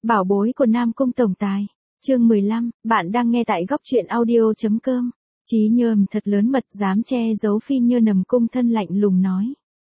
Bảo bối của Nam Cung tổng tài. Chương 15, bạn đang nghe tại góc truyện audio.com. Trí Nhơm thật lớn mật dám che giấu Phi Như nằm cung thân lạnh lùng nói.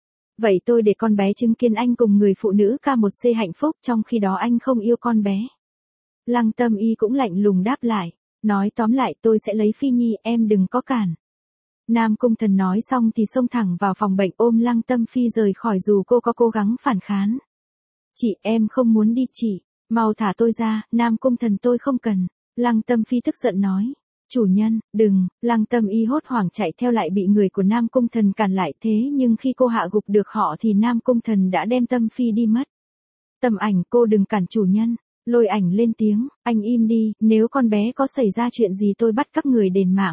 Vậy tôi để con bé chứng kiến anh cùng người phụ nữ K1C hạnh phúc trong khi đó anh không yêu con bé. Lăng Tâm Y cũng lạnh lùng đáp lại. Nói tóm lại tôi sẽ lấy Phi Nhi, em đừng có cản. Nam Cung Thần nói xong thì xông thẳng vào phòng bệnh ôm Lăng Tâm Phi rời khỏi dù cô có cố gắng phản kháng. Chị, em không muốn đi chị. Mau thả tôi ra, Nam Cung Thần tôi không cần. Lăng Tâm Phi tức giận nói. Chủ nhân, đừng. Lăng Tâm Y hốt hoảng chạy theo lại bị người của Nam Cung Thần cản lại thế nhưng khi cô hạ gục được họ thì Nam Cung Thần đã đem Tâm Phi đi mất. Tâm Ảnh, cô đừng cản chủ nhân. Lôi Ảnh lên tiếng, anh im đi, nếu con bé có xảy ra chuyện gì tôi bắt các người đền mạng.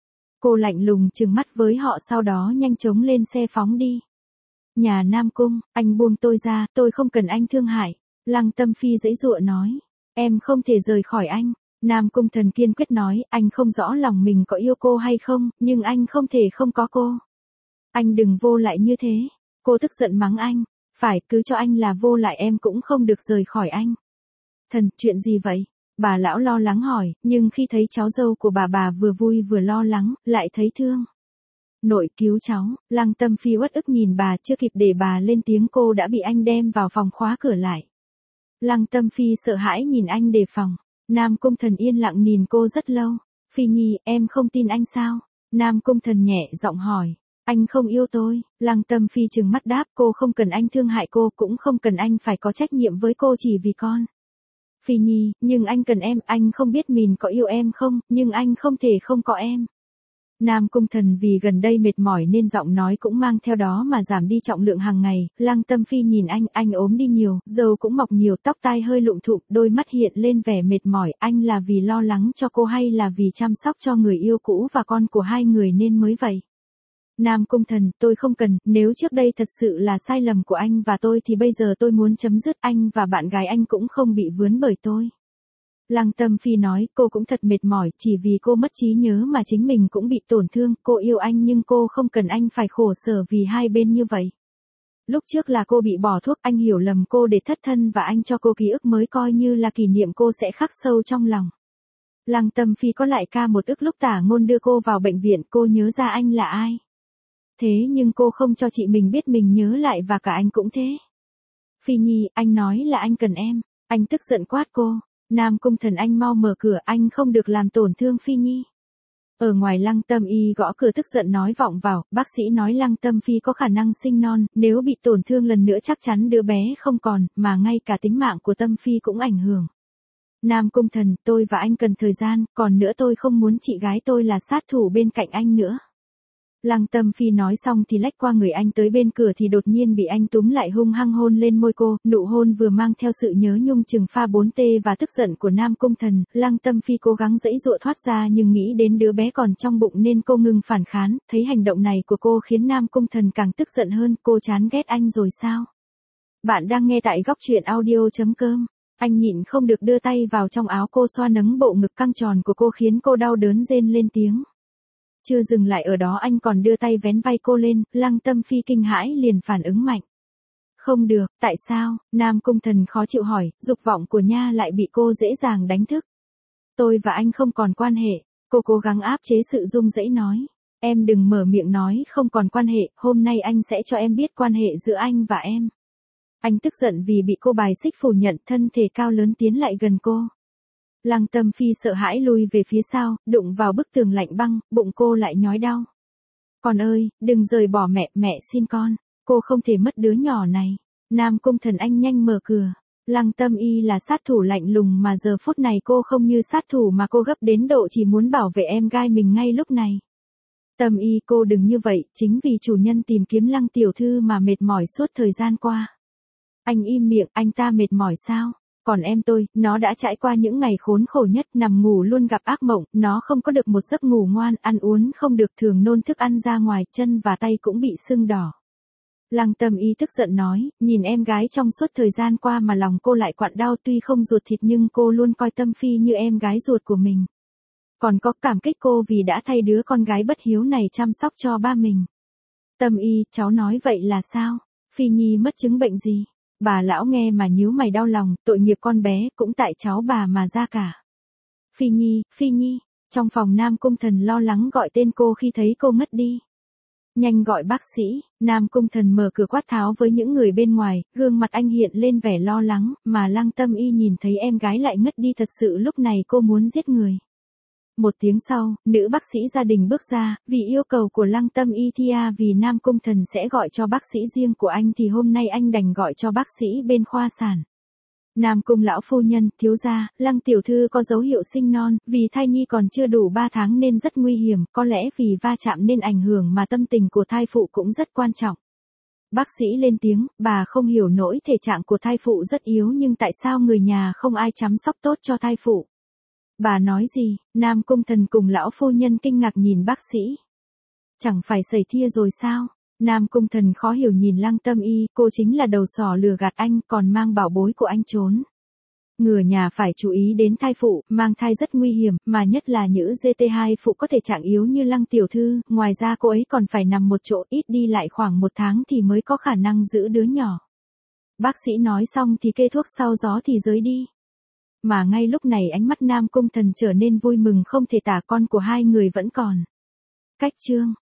Cô lạnh lùng trừng mắt với họ sau đó nhanh chóng lên xe phóng đi. Nhà Nam Cung, anh buông tôi ra, tôi không cần anh thương hại. Lăng Tâm Phi giãy giụa nói, em không thể rời khỏi anh. Nam Cung Thần kiên quyết nói, anh không rõ lòng mình có yêu cô hay không, nhưng anh không thể không có cô. Anh đừng vô lại như thế. Cô tức giận mắng anh, phải cứ cho anh là vô lại em cũng không được rời khỏi anh. Thần, chuyện gì vậy? Bà lão lo lắng hỏi, nhưng khi thấy cháu dâu của bà vừa vui vừa lo lắng, lại thấy thương. Nội cứu cháu, Lăng Tâm Phi uất ức nhìn bà chưa kịp để bà lên tiếng cô đã bị anh đem vào phòng khóa cửa lại. Lăng Tâm Phi sợ hãi nhìn anh đề phòng. Nam Cung Thần yên lặng nhìn cô rất lâu. Phi Nhi, em không tin anh sao? Nam Cung Thần nhẹ giọng hỏi. Anh không yêu tôi. Lăng Tâm Phi trừng mắt đáp cô không cần anh thương hại cô cũng không cần anh phải có trách nhiệm với cô chỉ vì con. Phi Nhi, nhưng anh cần em, anh không biết mình có yêu em không, nhưng anh không thể không có em. Nam Cung Thần vì gần đây mệt mỏi nên giọng nói cũng mang theo đó mà giảm đi trọng lượng hàng ngày. Lăng Tâm Phi nhìn anh ốm đi nhiều, râu cũng mọc nhiều, tóc tai hơi lụm thụm, đôi mắt hiện lên vẻ mệt mỏi. Anh là vì lo lắng cho cô hay là vì chăm sóc cho người yêu cũ và con của hai người nên mới vậy? Nam Cung Thần, tôi không cần, nếu trước đây thật sự là sai lầm của anh và tôi thì bây giờ tôi muốn chấm dứt, anh và bạn gái anh cũng không bị vướng bởi tôi. Lăng Tâm Phi nói, cô cũng thật mệt mỏi, chỉ vì cô mất trí nhớ mà chính mình cũng bị tổn thương, cô yêu anh nhưng cô không cần anh phải khổ sở vì hai bên như vậy. Lúc trước là cô bị bỏ thuốc, anh hiểu lầm cô để thất thân và anh cho cô ký ức mới coi như là kỷ niệm cô sẽ khắc sâu trong lòng. Lăng Tâm Phi có lại một ức lúc Tả Ngôn đưa cô vào bệnh viện, cô nhớ ra anh là ai. Thế nhưng cô không cho chị mình biết mình nhớ lại và cả anh cũng thế. Phi Nhi, anh nói là anh cần em. Anh tức giận quát cô. Nam Cung Thần anh mau mở cửa, anh không được làm tổn thương Phi Nhi. Ở ngoài Lăng Tâm Y gõ cửa tức giận nói vọng vào, bác sĩ nói Lăng Tâm Phi có khả năng sinh non, nếu bị tổn thương lần nữa chắc chắn đứa bé không còn, mà ngay cả tính mạng của Tâm Phi cũng ảnh hưởng. Nam Cung Thần, tôi và anh cần thời gian, còn nữa tôi không muốn chị gái tôi là sát thủ bên cạnh anh nữa. Lăng Tâm Phi nói xong thì lách qua người anh tới bên cửa thì đột nhiên bị anh túm lại hung hăng hôn lên môi cô, nụ hôn vừa mang theo sự nhớ nhung chừng pha 4T và tức giận của Nam Cung Thần. Lăng Tâm Phi cố gắng giãy giụa thoát ra nhưng nghĩ đến đứa bé còn trong bụng nên cô ngừng phản kháng, thấy hành động này của cô khiến Nam Cung Thần càng tức giận hơn, cô chán ghét anh rồi sao? Bạn đang nghe tại góc truyện audio.com. Anh nhịn không được đưa tay vào trong áo cô xoa nắng bộ ngực căng tròn của cô khiến cô đau đớn rên lên tiếng. Chưa dừng lại ở đó anh còn đưa tay vén vai cô lên, Lăng Tâm Phi kinh hãi liền phản ứng mạnh. Không được, tại sao? Nam Cung Thần khó chịu hỏi, dục vọng của Nha lại bị cô dễ dàng đánh thức. Tôi và anh không còn quan hệ, cô cố gắng áp chế sự rung rẩy nói. Em đừng mở miệng nói không còn quan hệ, hôm nay anh sẽ cho em biết quan hệ giữa anh và em. Anh tức giận vì bị cô bài xích phủ nhận, thân thể cao lớn tiến lại gần cô. Lăng Tâm Phi sợ hãi lùi về phía sau, đụng vào bức tường lạnh băng, bụng cô lại nhói đau. Con ơi, đừng rời bỏ mẹ, mẹ xin con, cô không thể mất đứa nhỏ này. Nam Cung Thần anh nhanh mở cửa. Lăng Tâm Y là sát thủ lạnh lùng mà giờ phút này cô không như sát thủ mà cô gấp đến độ chỉ muốn bảo vệ em gái mình ngay lúc này. Tâm Y cô đừng như vậy, chính vì chủ nhân tìm kiếm Lăng tiểu thư mà mệt mỏi suốt thời gian qua. Anh im miệng, anh ta mệt mỏi sao? Còn em tôi, nó đã trải qua những ngày khốn khổ nhất, nằm ngủ luôn gặp ác mộng, nó không có được một giấc ngủ ngoan, ăn uống không được, thường nôn thức ăn ra ngoài, chân và tay cũng bị sưng đỏ. Lăng Tâm Y tức giận nói, nhìn em gái trong suốt thời gian qua mà lòng cô lại quặn đau, tuy không ruột thịt nhưng cô luôn coi Tâm Phi như em gái ruột của mình. Còn có cảm kích cô vì đã thay đứa con gái bất hiếu này chăm sóc cho ba mình. Tâm Y, cháu nói vậy là sao? Phi Nhi mất chứng bệnh gì? Bà lão nghe mà nhíu mày đau lòng, tội nghiệp con bé, cũng tại cháu bà mà ra cả. Phi Nhi, Phi Nhi, trong phòng Nam Cung Thần lo lắng gọi tên cô khi thấy cô ngất đi. Nhanh gọi bác sĩ, Nam Cung Thần mở cửa quát tháo với những người bên ngoài, gương mặt anh hiện lên vẻ lo lắng, mà Lăng Tâm Y nhìn thấy em gái lại ngất đi thật sự lúc này cô muốn giết người. Một tiếng sau, nữ bác sĩ gia đình bước ra, vì yêu cầu của Lăng Tâm Y vì Nam Cung Thần sẽ gọi cho bác sĩ riêng của anh thì hôm nay anh đành gọi cho bác sĩ bên khoa sản. Nam Cung lão phu nhân, thiếu gia, Lăng tiểu thư có dấu hiệu sinh non, vì thai nhi còn chưa đủ 3 tháng nên rất nguy hiểm, có lẽ vì va chạm nên ảnh hưởng mà tâm tình của thai phụ cũng rất quan trọng. Bác sĩ lên tiếng, bà không hiểu nổi thể trạng của thai phụ rất yếu nhưng tại sao người nhà không ai chăm sóc tốt cho thai phụ. Bà nói gì? Nam Cung Thần cùng lão phu nhân kinh ngạc nhìn bác sĩ. Chẳng phải sẩy thia rồi sao? Nam Cung Thần khó hiểu nhìn Lăng Tâm Y, cô chính là đầu sỏ lừa gạt anh, còn mang bảo bối của anh trốn. Người nhà phải chú ý đến thai phụ, mang thai rất nguy hiểm, mà nhất là nữ GT2 phụ có thể trạng yếu như Lăng tiểu thư, ngoài ra cô ấy còn phải nằm một chỗ ít đi lại khoảng 1 tháng thì mới có khả năng giữ đứa nhỏ. Bác sĩ nói xong thì kê thuốc sau gió thì rời đi. Mà ngay lúc này ánh mắt Nam Cung Thần trở nên vui mừng không thể tả, con của hai người vẫn còn. Cách chương